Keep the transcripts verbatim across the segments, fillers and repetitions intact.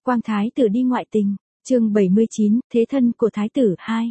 Quang thái tử đi ngoại tình, chương bảy mươi chín, thế thân của thái tử hai.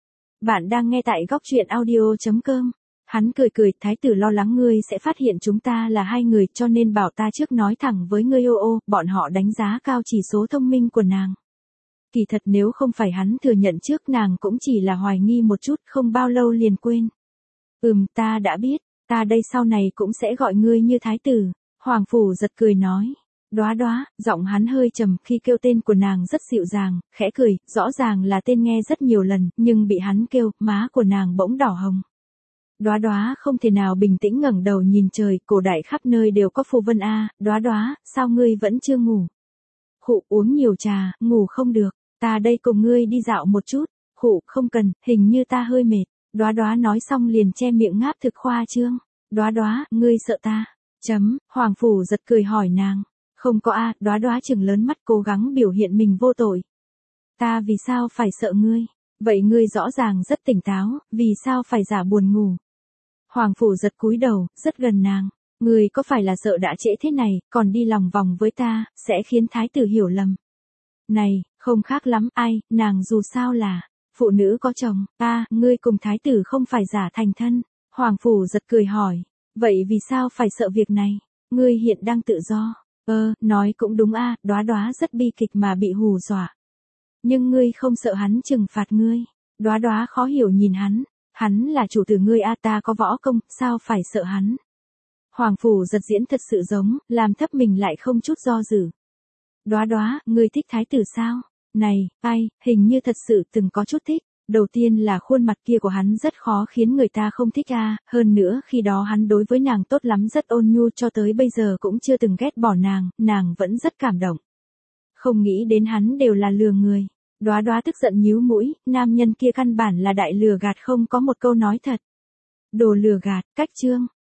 Bạn đang nghe tại góc truyện audio chấm com. Hắn cười cười, thái tử lo lắng ngươi sẽ phát hiện chúng ta là hai người cho nên bảo ta trước nói thẳng với ngươi. Ô ô, bọn họ đánh giá cao chỉ số thông minh của nàng. Kỳ thật nếu không phải hắn thừa nhận trước, nàng cũng chỉ là hoài nghi một chút, không bao lâu liền quên. Ừm, ta đã biết, ta đây sau này cũng sẽ gọi ngươi như thái tử. Hoàng phủ giật cười nói. Đóa đóa, giọng hắn hơi trầm, khi kêu tên của nàng rất dịu dàng, khẽ cười, rõ ràng là tên nghe rất nhiều lần, nhưng bị hắn kêu, má của nàng bỗng đỏ hồng. Đóa đóa không thể nào bình tĩnh ngẩng đầu nhìn trời, cổ đại khắp nơi đều có phù vân a, đóa đóa, sao ngươi vẫn chưa ngủ? Khụ, uống nhiều trà, ngủ không được, ta đây cùng ngươi đi dạo một chút. Khụ, không cần, hình như ta hơi mệt. Đóa đóa nói xong liền che miệng ngáp thực khoa trương. Đóa đóa, ngươi sợ ta? Chấm, Hoàng phủ giật cười hỏi nàng. Không có a, đóa đóa chừng lớn mắt cố gắng biểu hiện mình vô tội. Ta vì sao phải sợ ngươi? Vậy ngươi rõ ràng rất tỉnh táo, vì sao phải giả buồn ngủ? Hoàng phủ giật cúi đầu, rất gần nàng. Ngươi có phải là sợ đã trễ thế này, còn đi lòng vòng với ta, sẽ khiến thái tử hiểu lầm. Này, không khác lắm, ai, nàng dù sao là phụ nữ có chồng, ta, ngươi cùng thái tử không phải giả thành thân. Hoàng phủ giật cười hỏi, vậy vì sao phải sợ việc này? Ngươi hiện đang tự do. Ơ, nói cũng đúng a, đóa đóa rất bi kịch mà bị hù dọa. Nhưng ngươi không sợ hắn trừng phạt ngươi? Đóa đóa khó hiểu nhìn hắn, hắn là chủ tử ngươi a, ta có võ công, sao phải sợ hắn? Hoàng phủ giật diễn thật sự giống, làm thấp mình lại không chút do dự. Đóa đóa, ngươi thích thái tử sao? Này, ai, hình như thật sự từng có chút thích. Đầu tiên là khuôn mặt kia của hắn rất khó khiến người ta không thích a, hơn nữa khi đó hắn đối với nàng tốt lắm, rất ôn nhu, cho tới bây giờ cũng chưa từng ghét bỏ nàng, nàng vẫn rất cảm động. Không nghĩ đến hắn đều là lừa người. Đóa đóa tức giận nhíu mũi, nam nhân kia căn bản là đại lừa gạt, không có một câu nói thật. Đồ lừa gạt, cách chương.